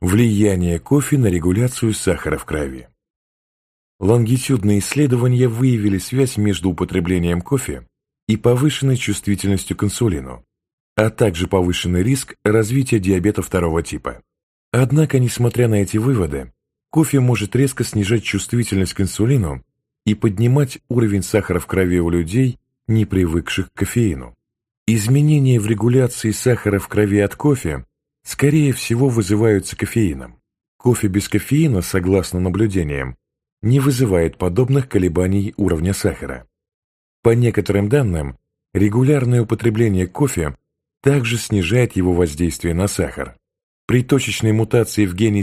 Влияние кофе на регуляцию сахара в крови. Лонгитюдные исследования выявили связь между употреблением кофе и повышенной чувствительностью к инсулину, а также повышенный риск развития диабета второго типа. Однако, несмотря на эти выводы, кофе может резко снижать чувствительность к инсулину и поднимать уровень сахара в крови у людей, не привыкших к кофеину. Изменения в регуляции сахара в крови от кофе скорее всего вызываются кофеином. Кофе без кофеина, согласно наблюдениям, не вызывает подобных колебаний уровня сахара. По некоторым данным, регулярное употребление кофе также снижает его воздействие на сахар. При точечной мутации в гене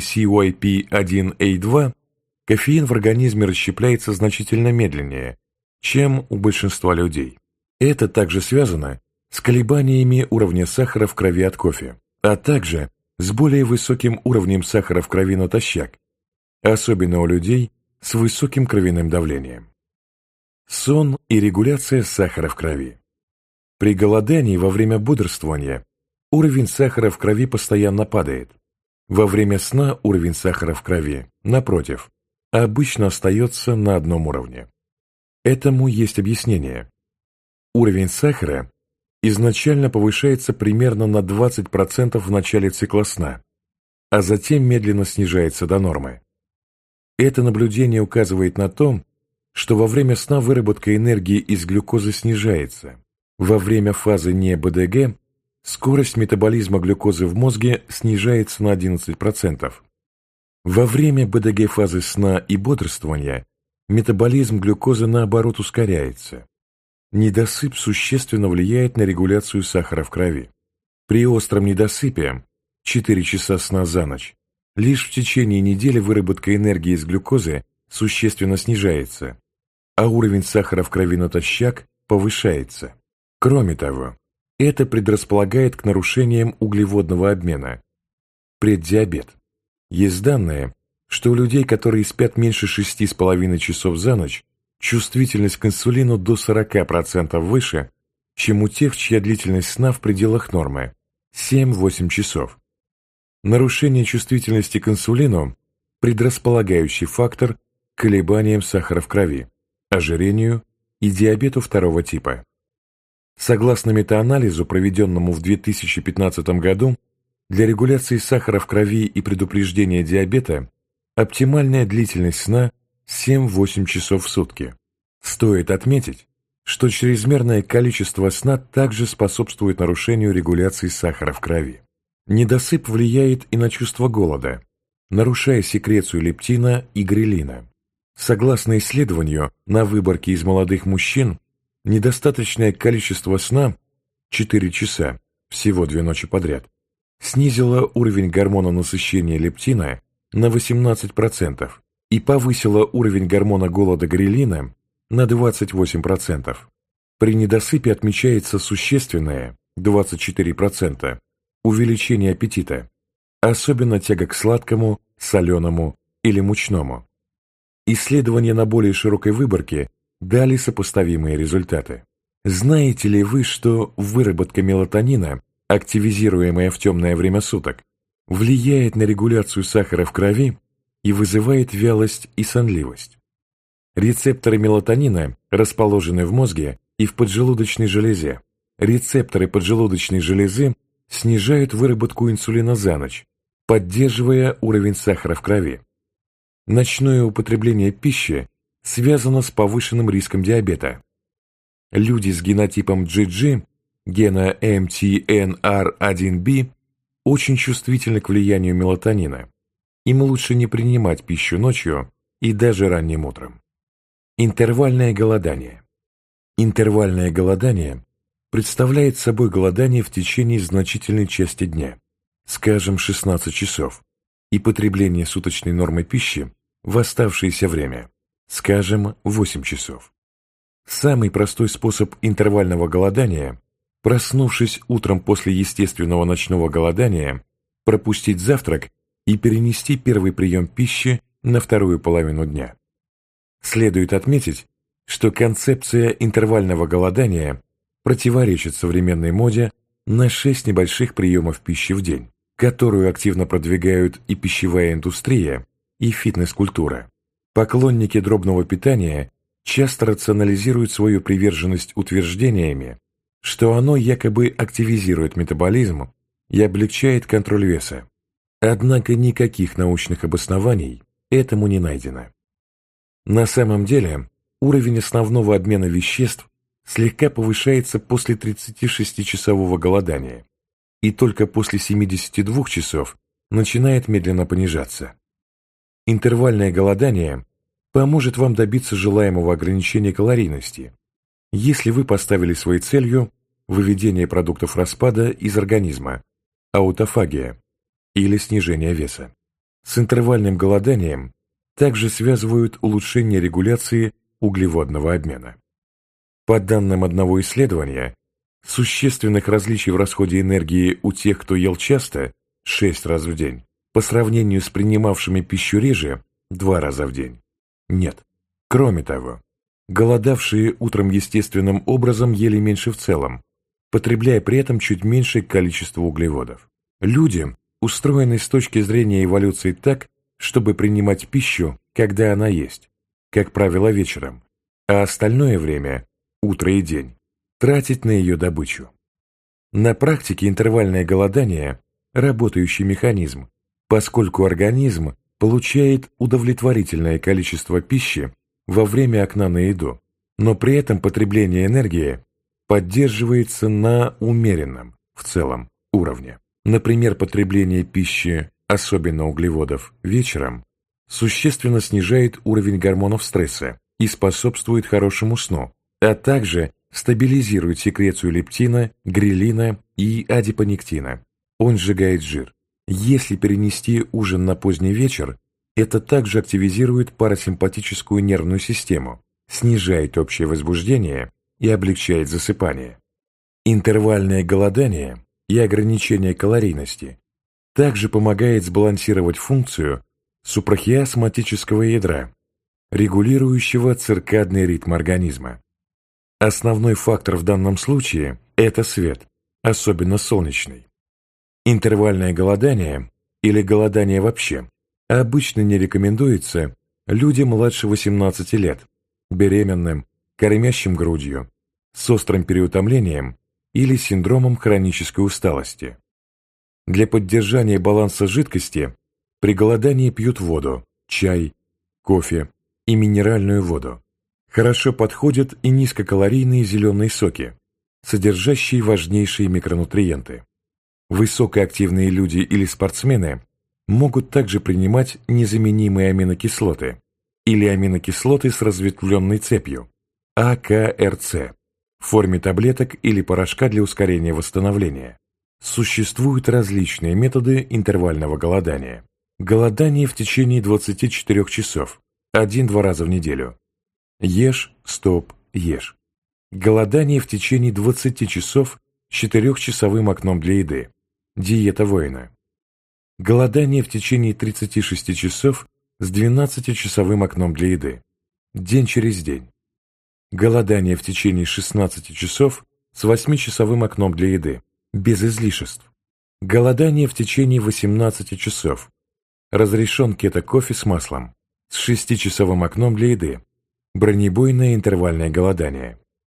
CYP1A2 кофеин в организме расщепляется значительно медленнее, чем у большинства людей. Это также связано с колебаниями уровня сахара в крови от кофе, а также с более высоким уровнем сахара в крови натощак, особенно у людей с высоким кровяным давлением. Сон и регуляция сахара в крови. При голодании во время бодрствования уровень сахара в крови постоянно падает. Во время сна уровень сахара в крови, напротив, обычно остается на одном уровне. Этому есть объяснение. Уровень сахара изначально повышается примерно на 20% в начале цикла сна, а затем медленно снижается до нормы. Это наблюдение указывает на то, что во время сна выработка энергии из глюкозы снижается. Во время фазы не БДГ скорость метаболизма глюкозы в мозге снижается на 11%. Во время БДГ фазы сна и бодрствования метаболизм глюкозы наоборот ускоряется. Недосып существенно влияет на регуляцию сахара в крови. При остром недосыпе 4 часа сна за ночь лишь в течение недели выработка энергии из глюкозы существенно снижается, а уровень сахара в крови натощак повышается. Кроме того, это предрасполагает к нарушениям углеводного обмена. Преддиабет. Есть данные, что у людей, которые спят меньше 6,5 часов за ночь, чувствительность к инсулину до 40% выше, чем у тех, чья длительность сна в пределах нормы – 7-8 часов. Нарушение чувствительности к инсулину – предрасполагающий фактор к колебаниям сахара в крови, ожирению и диабету второго типа. Согласно метаанализу, проведенному в 2015 году, для регуляции сахара в крови и предупреждения диабета оптимальная длительность сна 7-8 часов в сутки. Стоит отметить, что чрезмерное количество сна также способствует нарушению регуляции сахара в крови. Недосып влияет и на чувство голода, нарушая секрецию лептина и грелина. Согласно исследованию на выборке из молодых мужчин, недостаточное количество сна 4 часа, всего 2 ночи подряд, снизило уровень гормона насыщения лептина на 18% и повысило уровень гормона голода грелина на 28%. При недосыпе отмечается существенное 24% увеличение аппетита, особенно тяга к сладкому, соленому или мучному. Исследования на более широкой выборке дали сопоставимые результаты. Знаете ли вы, что выработка мелатонина, активизируемая в темное время суток, влияет на регуляцию сахара в крови и вызывает вялость и сонливость? Рецепторы мелатонина расположены в мозге и в поджелудочной железе. Рецепторы поджелудочной железы снижают выработку инсулина за ночь, поддерживая уровень сахара в крови. Ночное употребление пищи связано с повышенным риском диабета. Люди с генотипом GG, гена MTNR1B, очень чувствительны к влиянию мелатонина. Им лучше не принимать пищу ночью и даже ранним утром. Интервальное голодание. Интервальное голодание представляет собой голодание в течение значительной части дня, скажем, 16 часов, и потребление суточной нормы пищи в оставшееся время, скажем, 8 часов. Самый простой способ интервального голодания – проснувшись утром после естественного ночного голодания, пропустить завтрак и перенести первый прием пищи на вторую половину дня. Следует отметить, что концепция интервального голодания противоречит современной моде на 6 небольших приемов пищи в день. которую активно продвигают и пищевая индустрия, и фитнес-культура. Поклонники дробного питания часто рационализируют свою приверженность утверждениями, что оно якобы активизирует метаболизм и облегчает контроль веса. Однако никаких научных обоснований этому не найдено. На самом деле, уровень основного обмена веществ слегка повышается после 36-часового голодания и только после 72 часов начинает медленно понижаться. Интервальное голодание поможет вам добиться желаемого ограничения калорийности, если вы поставили своей целью выведение продуктов распада из организма, аутофагия, или снижение веса. С интервальным голоданием также связывают улучшение регуляции углеводного обмена. По данным одного исследования, существенных различий в расходе энергии у тех, кто ел часто, 6 раз в день, по сравнению с принимавшими пищу реже, 2 раза в день, нет. Кроме того, голодавшие утром естественным образом ели меньше в целом, потребляя при этом чуть меньшее количество углеводов. Люди устроены с точки зрения эволюции так, чтобы принимать пищу, когда она есть, как правило, вечером, а остальное время, утро и день, тратить на ее добычу. На практике интервальное голодание – работающий механизм, поскольку организм получает удовлетворительное количество пищи во время окна на еду, но при этом потребление энергии поддерживается на умеренном, в целом, уровне. Например, потребление пищи, особенно углеводов, вечером существенно снижает уровень гормонов стресса и способствует хорошему сну, а также стабилизирует секрецию лептина, грелина и адипонектина. Он сжигает жир. Если перенести ужин на поздний вечер, это также активизирует парасимпатическую нервную систему, снижает общее возбуждение и облегчает засыпание. Интервальное голодание и ограничение калорийности также помогает сбалансировать функцию супрахиасматического ядра, регулирующего циркадный ритм организма. Основной фактор в данном случае – это свет, особенно солнечный. Интервальное голодание или голодание вообще обычно не рекомендуется людям младше 18 лет, беременным, кормящим грудью, с острым переутомлением или синдромом хронической усталости. Для поддержания баланса жидкости при голодании пьют воду, чай, кофе и минеральную воду. Хорошо подходят и низкокалорийные зеленые соки, содержащие важнейшие микронутриенты. Высокоактивные люди или спортсмены могут также принимать незаменимые аминокислоты или аминокислоты с разветвленной цепью, АКРЦ, в форме таблеток или порошка для ускорения восстановления. Существуют различные методы интервального голодания. Голодание в течение 24 часов, 1-2 раза в неделю. Ешь, стоп, ешь. Голодание в течение 20 часов с 4-часовым окном для еды. Диета воина. Голодание в течение 36 часов с 12-часовым окном для еды. День через день. Голодание в течение 16 часов с 8-часовым окном для еды, без излишеств. Голодание в течение 18 часов. Разрешен кето-кофе с маслом, с 6-часовым окном для еды. Бронебойное интервальное голодание.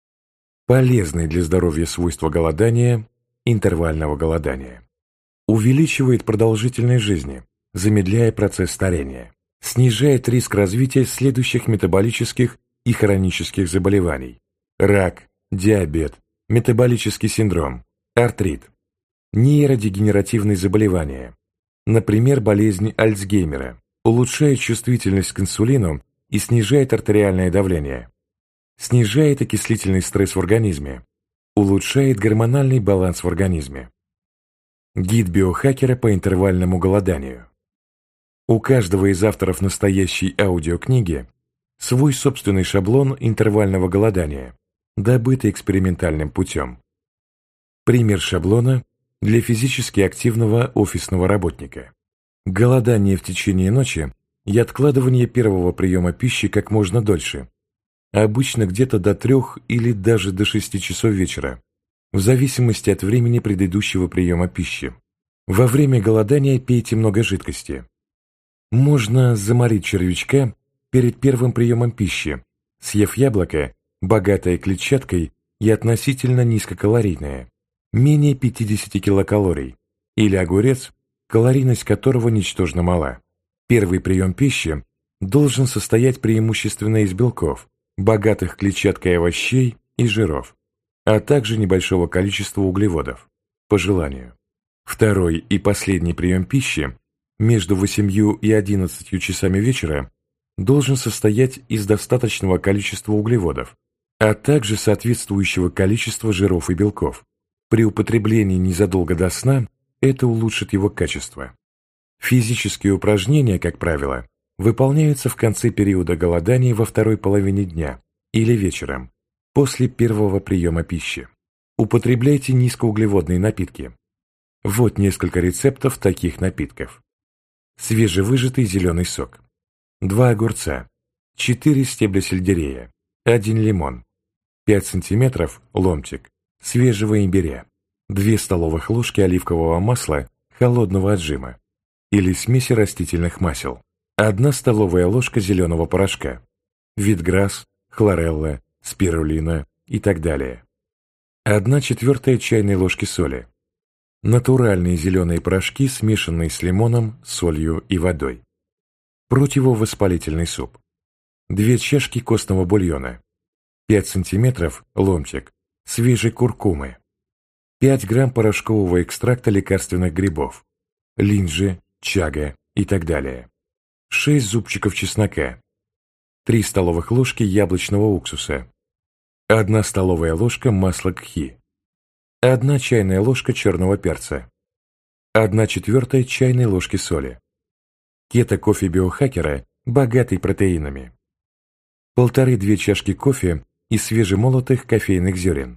Полезные для здоровья свойства голодания, интервального голодания. Увеличивает продолжительность жизни, замедляя процесс старения. Снижает риск развития следующих метаболических и хронических заболеваний: рак, диабет, метаболический синдром, артрит, нейродегенеративные заболевания, например, болезнь Альцгеймера, улучшает чувствительность к инсулину и снижает артериальное давление, снижает окислительный стресс в организме, улучшает гормональный баланс в организме. Гид биохакера по интервальному голоданию. У каждого из авторов настоящей аудиокниги свой собственный шаблон интервального голодания, добытый экспериментальным путем. Пример шаблона для физически активного офисного работника. Голодание в течение ночи и откладывание первого приема пищи как можно дольше, обычно где-то до 3 или даже до 6 часов вечера, в зависимости от времени предыдущего приема пищи. Во время голодания пейте много жидкости. Можно заморить червячка перед первым приемом пищи, съев яблоко, богатое клетчаткой и относительно низкокалорийное, менее 50 килокалорий, или огурец, калорийность которого ничтожно мала. Первый прием пищи должен состоять преимущественно из белков, богатых клетчаткой овощей и жиров, а также небольшого количества углеводов, по желанию. Второй и последний прием пищи между 8 и 11 часами вечера должен состоять из достаточного количества углеводов, а также соответствующего количества жиров и белков. При употреблении незадолго до сна это улучшит его качество. Физические упражнения, как правило, выполняются в конце периода голодания во второй половине дня или вечером, после первого приема пищи. Употребляйте низкоуглеводные напитки. Вот несколько рецептов таких напитков. Свежевыжатый зеленый сок, 2 огурца, 4 стебля сельдерея, 1 лимон, 5 см ломтик свежего имбиря, 2 столовых ложки оливкового масла холодного отжима или смеси растительных масел, 1 столовая ложка зеленого порошка, витграсс, хлорелла, спирулина и так далее, 1/4 чайной ложки соли, натуральные зеленые порошки, смешанные с лимоном, солью и водой, противовоспалительный суп, 2 чашки костного бульона, 5 см ломтик свежей куркумы, 5 грамм порошкового экстракта лекарственных грибов, линджи, чага и так далее, 6 зубчиков чеснока, 3 столовых ложки яблочного уксуса, 1 столовая ложка масла кхи, 1 чайная ложка черного перца, 1/4 чайной ложки соли. Кето-кофе биохакера, богатый протеинами. 1,5-2 чашки кофе из свежемолотых кофейных зерен.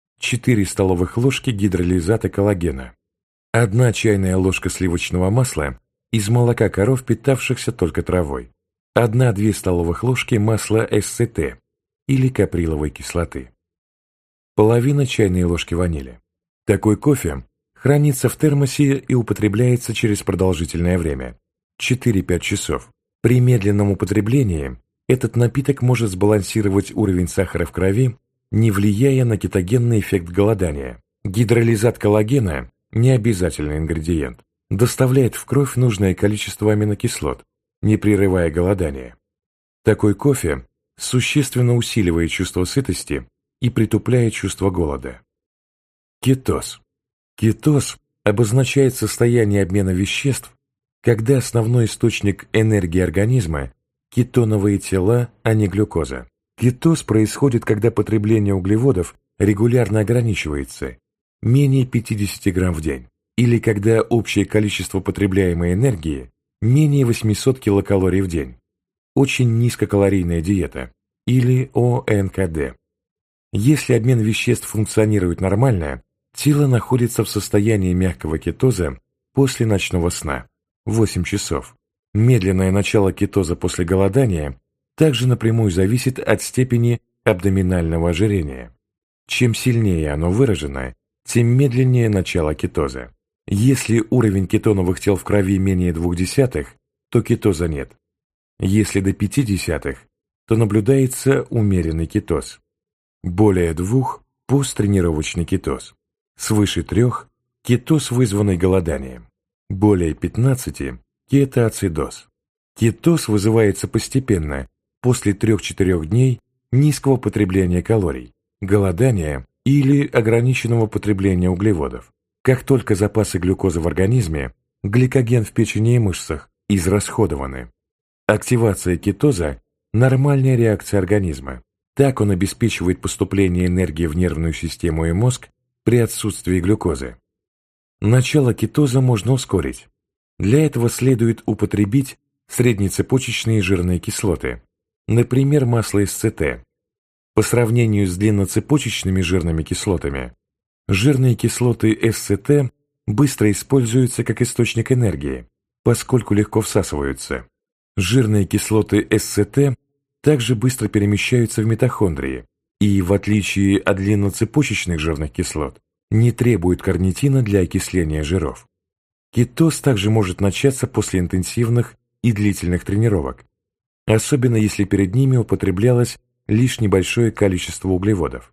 4 столовых ложки гидролизата коллагена. 1 чайная ложка сливочного масла из молока коров, питавшихся только травой. 1-2 столовых ложки масла СЦТ или каприловой кислоты. Половина чайной ложки ванили. Такой кофе хранится в термосе и употребляется через продолжительное время – 4-5 часов. При медленном употреблении этот напиток может сбалансировать уровень сахара в крови, не влияя на кетогенный эффект голодания. Гидролизат коллагена – не обязательный ингредиент, доставляет в кровь нужное количество аминокислот, не прерывая голодание. Такой кофе существенно усиливает чувство сытости и притупляет чувство голода. Кетоз. Кетоз обозначает состояние обмена веществ, когда основной источник энергии организма – кетоновые тела, а не глюкоза. Кетоз происходит, когда потребление углеводов регулярно ограничивается – менее 50 грамм в день, или когда общее количество потребляемой энергии – менее 800 килокалорий в день. Очень низкокалорийная диета, или ОНКД. Если обмен веществ функционирует нормально, тело находится в состоянии мягкого кетоза после ночного сна – 8 часов. Медленное начало кетоза после голодания также напрямую зависит от степени абдоминального ожирения. Чем сильнее оно выражено, тем медленнее начало кетоза. Если уровень кетоновых тел в крови менее 0,2, то кетоза нет. Если до 0,5, то наблюдается умеренный кетоз. Более 2 – посттренировочный кетоз. Свыше 3 – кетоз, вызванный голоданием. Более 15 – кетоацидоз. Кетоз вызывается постепенно, после 3-4 дней низкого потребления калорий, голодания или ограниченного потребления углеводов. Как только запасы глюкозы в организме, гликоген в печени и мышцах израсходованы. Активация кетоза – нормальная реакция организма. Так он обеспечивает поступление энергии в нервную систему и мозг при отсутствии глюкозы. Начало кетоза можно ускорить. Для этого следует употребить среднецепочечные жирные кислоты, например, масло СЦТ. По сравнению с длинноцепочечными жирными кислотами, жирные кислоты СЦТ быстро используются как источник энергии, поскольку легко всасываются. Жирные кислоты СЦТ также быстро перемещаются в митохондрии и, в отличие от длинноцепочечных жирных кислот, не требуют карнитина для окисления жиров. Кетоз также может начаться после интенсивных и длительных тренировок, особенно если перед ними употреблялось лишь небольшое количество углеводов.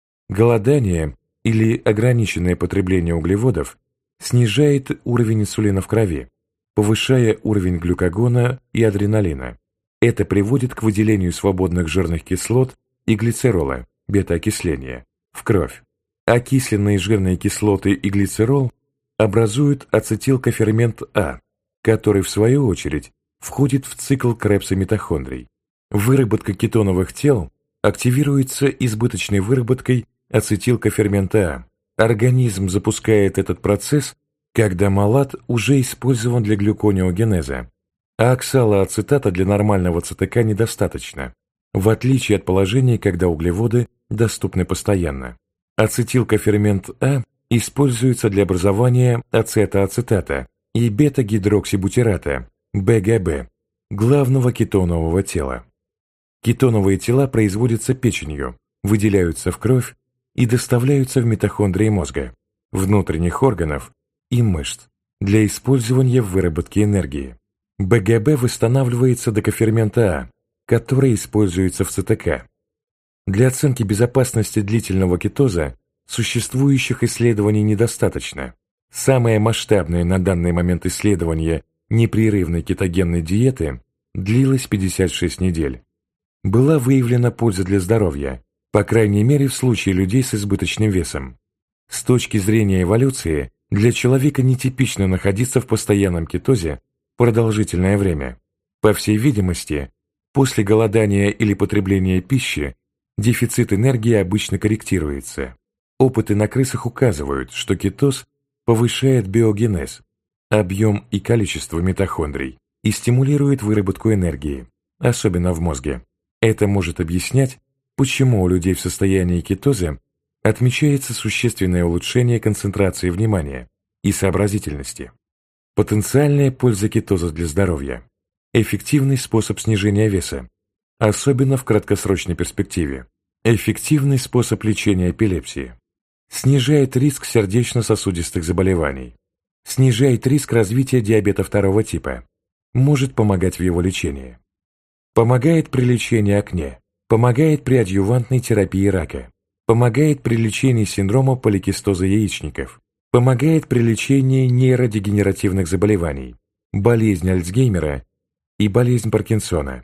Голодание или ограниченное потребление углеводов снижает уровень инсулина в крови, повышая уровень глюкагона и адреналина. Это приводит к выделению свободных жирных кислот и глицерола, бета-окисления, в кровь. Окисленные жирные кислоты и глицерол образуют ацетилкофермент А, который, в свою очередь, входит в цикл Кребса митохондрий. Выработка кетоновых тел активируется избыточной выработкой ацетилкофермента А. Организм запускает этот процесс, когда малат уже использован для глюконеогенеза, а оксалоацетата для нормального ЦТК недостаточно, в отличие от положения, когда углеводы доступны постоянно. Ацетилкофермент А используется для образования ацетоацетата и бета-гидроксибутирата, БГБ, главного кетонового тела. Кетоновые тела производятся печенью, выделяются в кровь и доставляются в митохондрии мозга, внутренних органов и мышц для использования в выработке энергии. БГБ восстанавливается до кофермента А, который используется в ЦТК. Для оценки безопасности длительного кетоза существующих исследований недостаточно. Самое масштабное на данный момент исследование непрерывной кетогенной диеты длилось 56 недель. Была выявлена польза для здоровья, по крайней мере в случае людей с избыточным весом. С точки зрения эволюции, для человека нетипично находиться в постоянном кетозе продолжительное время. По всей видимости, после голодания или потребления пищи дефицит энергии обычно корректируется. Опыты на крысах указывают, что кетоз повышает биогенез, объем и количество митохондрий, и стимулирует выработку энергии, особенно в мозге. Это может объяснять, почему у людей в состоянии кетоза отмечается существенное улучшение концентрации внимания и сообразительности. Потенциальная польза кетоза для здоровья. Эффективный способ снижения веса, особенно в краткосрочной перспективе. Эффективный способ лечения эпилепсии. Снижает риск сердечно-сосудистых заболеваний. Снижает риск развития диабета второго типа. Может помогать в его лечении. Помогает при лечении акне. Помогает при адъювантной терапии рака. Помогает при лечении синдрома поликистоза яичников. Помогает при лечении нейродегенеративных заболеваний, болезнь Альцгеймера и болезнь Паркинсона.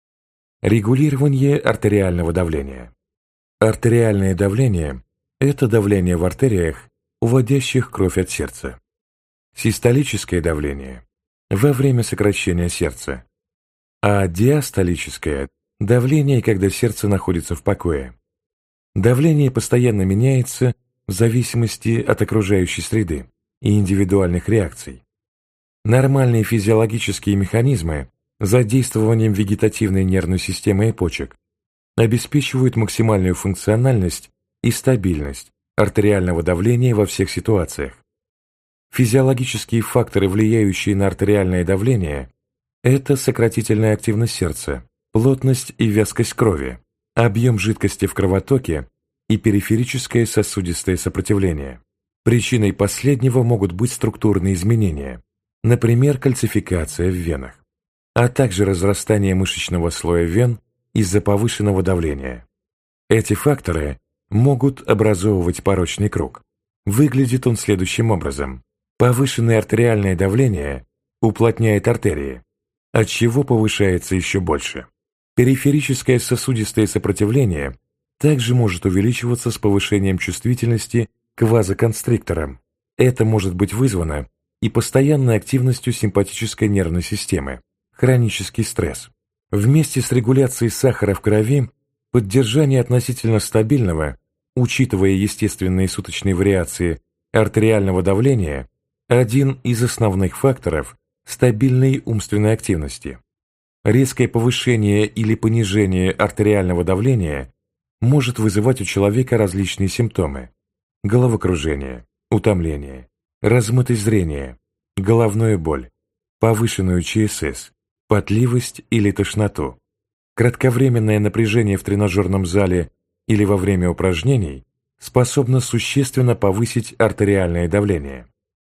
Регулирование артериального давления. Артериальное давление – это давление в артериях, уводящих кровь от сердца. Систолическое давление – во время сокращения сердца, а диастолическое – давление, когда сердце находится в покое. Давление постоянно меняется в зависимости от окружающей среды и индивидуальных реакций. Нормальные физиологические механизмы задействованием вегетативной нервной системы и почек обеспечивают максимальную функциональность и стабильность артериального давления во всех ситуациях. Физиологические факторы, влияющие на артериальное давление, это сократительная активность сердца, плотность и вязкость крови, объем жидкости в кровотоке и периферическое сосудистое сопротивление. Причиной последнего могут быть структурные изменения, например, кальцификация в венах, а также разрастание мышечного слоя вен из-за повышенного давления. Эти факторы могут образовывать порочный круг. Выглядит он следующим образом. Повышенное артериальное давление уплотняет артерии, отчего повышается еще больше. Периферическое сосудистое сопротивление также может увеличиваться с повышением чувствительности к вазоконстрикторам. Это может быть вызвано и постоянной активностью симпатической нервной системы, хронический стресс. Вместе с регуляцией сахара в крови поддержание относительно стабильного, учитывая естественные суточные вариации артериального давления, один из основных факторов стабильной умственной активности. Резкое повышение или понижение артериального давления может вызывать у человека различные симптомы: головокружение, утомление, размытость зрения, головную боль, повышенную ЧСС, потливость или тошноту. Кратковременное напряжение в тренажерном зале или во время упражнений способно существенно повысить артериальное давление.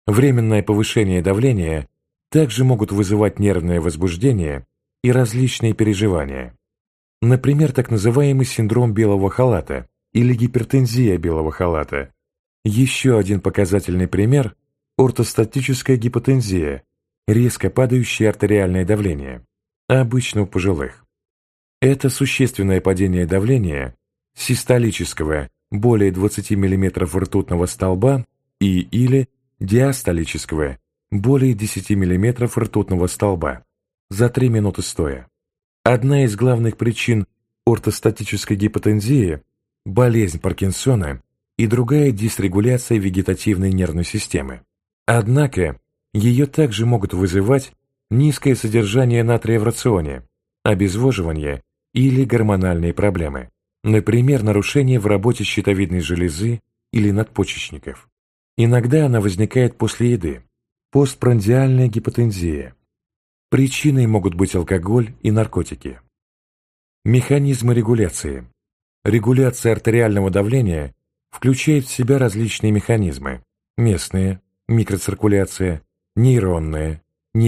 Временное повышение давления также могут вызывать нервное возбуждение и различные переживания. Например, так называемый синдром белого халата или гипертензия белого халата. Еще один показательный пример – ортостатическая гипотензия, резко падающее артериальное давление, обычно у пожилых. Это существенное падение давления систолического более 20 мм ртутного столба или диастолического более 10 мм ртутного столба за 3 минуты стоя. Одна из главных причин ортостатической гипотензии – болезнь Паркинсона и другая дисрегуляция вегетативной нервной системы. Однако ее также могут вызывать низкое содержание натрия в рационе, обезвоживание или гормональные проблемы, например, нарушение в работе щитовидной железы или надпочечников. Иногда она возникает после еды, постпрандиальная гипотензия. Причиной могут быть алкоголь и наркотики. Механизмы регуляции. Регуляция артериального давления включает в себя различные механизмы: местная, микроциркуляция, нейронная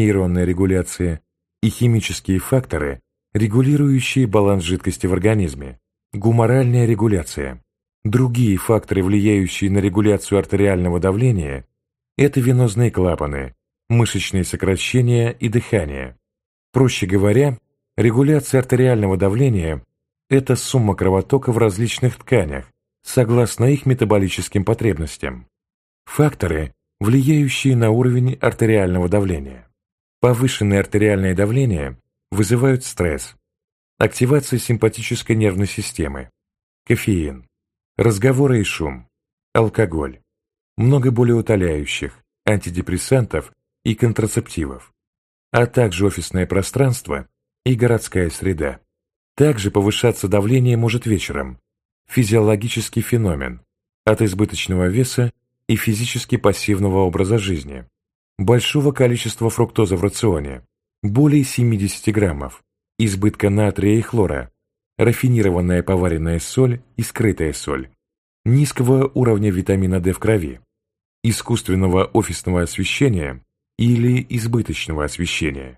регуляция и химические факторы, регулирующие баланс жидкости в организме, гуморальная регуляция. Другие факторы, влияющие на регуляцию артериального давления, это венозные клапаны, мышечные сокращения и дыхание. Проще говоря, регуляция артериального давления – это сумма кровотока в различных тканях, согласно их метаболическим потребностям. Факторы, влияющие на уровень артериального давления. Повышенное артериальное давление вызывают стресс, активация симпатической нервной системы, кофеин, разговоры и шум, алкоголь, много болеутоляющих, антидепрессантов и контрацептивов, а также офисное пространство и городская среда. Также повышаться давление может вечером, физиологический феномен, от избыточного веса и физически пассивного образа жизни, большого количества фруктозы в рационе, более 70 граммов, избытка натрия и хлора, рафинированная поваренная соль и скрытая соль, низкого уровня витамина D в крови, искусственного офисного освещения или избыточного освещения.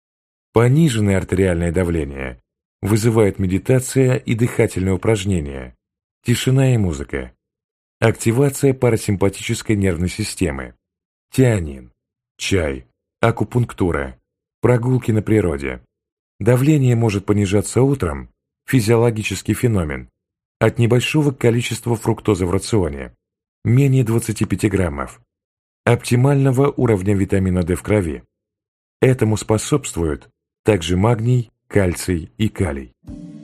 Пониженное артериальное давление вызывает медитация и дыхательные упражнения, тишина и музыка, активация парасимпатической нервной системы, тианин, чай, акупунктура, прогулки на природе. Давление может понижаться утром, физиологический феномен, от небольшого количества фруктозы в рационе, менее 25 граммов, оптимального уровня витамина D в крови. Этому способствуют также магний, кальций и калий.